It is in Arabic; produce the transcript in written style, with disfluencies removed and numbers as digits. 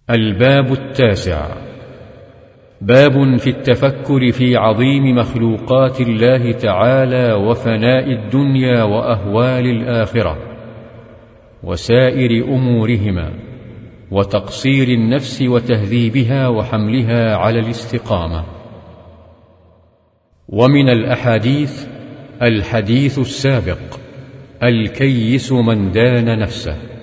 الباب 9. باب في التفكر في عظيم مخلوقات الله تعالى وفناء الدنيا وأهوال الآخرة وسائر أمورهما وتقصير النفس وتهذيبها وحملها على الاستقامة. ومن الأحاديث الحديث السابق: الكيس من دان نفسه.